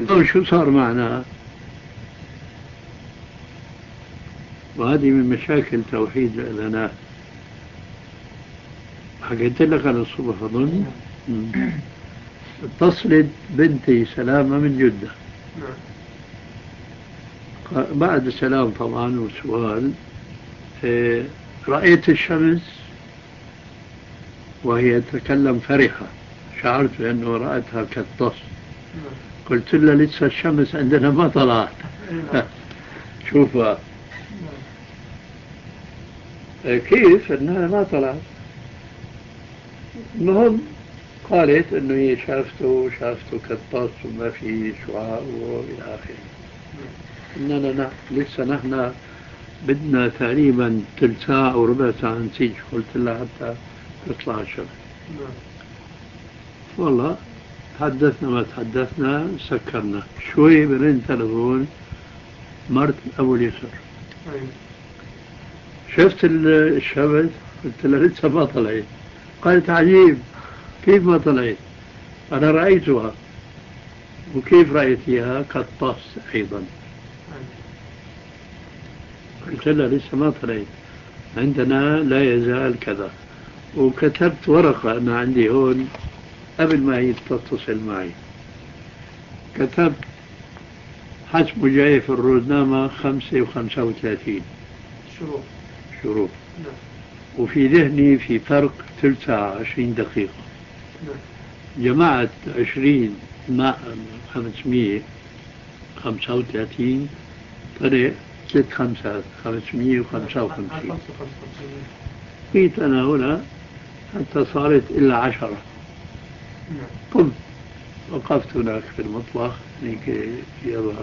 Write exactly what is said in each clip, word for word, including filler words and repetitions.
الضوء شو صار معنا؟ وهذه من مشاكل توحيد الإعلانات. حكيت لك على الصبح أظن. اتصلت بنتي سلامة من جدة بعد سلام طبعا وسؤال، رأيت الشمس وهي تتكلم فرحة، شعرت بأنه رأتها كالطص. قلت لها لسه الشمس عندنا ما طلعت. شوفها كيف أنها ما طلعت. المهم قالت أنه هي شافته شافته كالطص وما في شعاع وإلى آخره. إننا نا لسه نحن بدنا تقريبا ثلث ساعة أو ربع ساعة نسيج. قلت لها حتى تطلع الشمس. والله تحدثنا ما تحدثنا سكرنا شوي برن تلفون مرت أبو اليسر. شفت الشمس؟ قلت لها لسه ما طلعت. قالت عجيب، كيف ما طلعت؟ أنا رأيتها. وكيف رأيتها؟ كالطاس أيضا. قلت لها لسه ما طلعت، عندنا لا يزال كذا. وكتبت ورقة أنا عندي هون قبل ما هي تتصل معي، كتبت حسب جاي في الروزنامة خمسة وخمسة وثلاثين شروق شروق. نعم. وفي ذهني في فرق ثلث ساعة عشرين دقيقة. نعم. جمعت عشرين مع خمسمية خمسة وثلاثين طلع ثلاث خمسات خمسمية وخمسة وخمسين. جيت أنا هنا حتى صارت إلا عشرة. قمت وقفت هناك في المطبخ لكي يظهر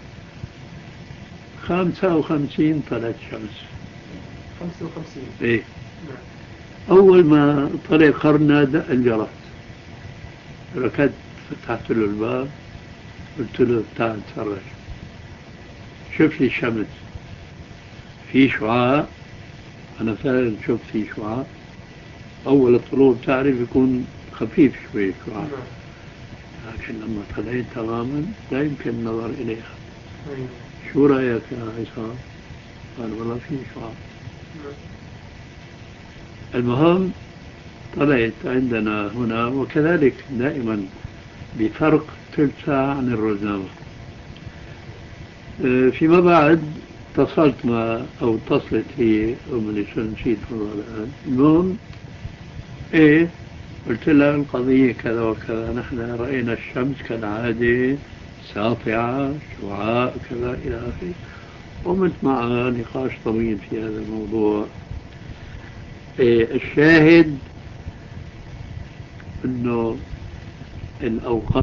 خمسة وخمسين طلعت شمس. خمسة وخمسين. إيه. أول ما طلع قرنا دق الجرس، ركضت فتحت له الباب قلت له تعال تفرج، شوف لي الشمس في شعاع. أنا فعلا شوف في شعاع. أول الطلوع بتعرف يكون خفيف شوي شعاع، لكن لما طلعت تماما لا يمكن النظر إليها. شو رأيك يا عصام؟ قال والله في شعاع. المهم طلعت عندنا هنا، وكذلك دائما بفرق ثلث ساعة عن الروزنامة. فيما بعد اتصلت مع أو اتصلت هي أم الإسلام نسيت والله الآن. المهم إيه، قلت لها القضية كذا وكذا، نحن رأينا الشمس كالعادة ساطعة شعاع كذا إلى آخره. قمت معها نقاش طويل في هذا الموضوع. إيه الشاهد أنه الأوقات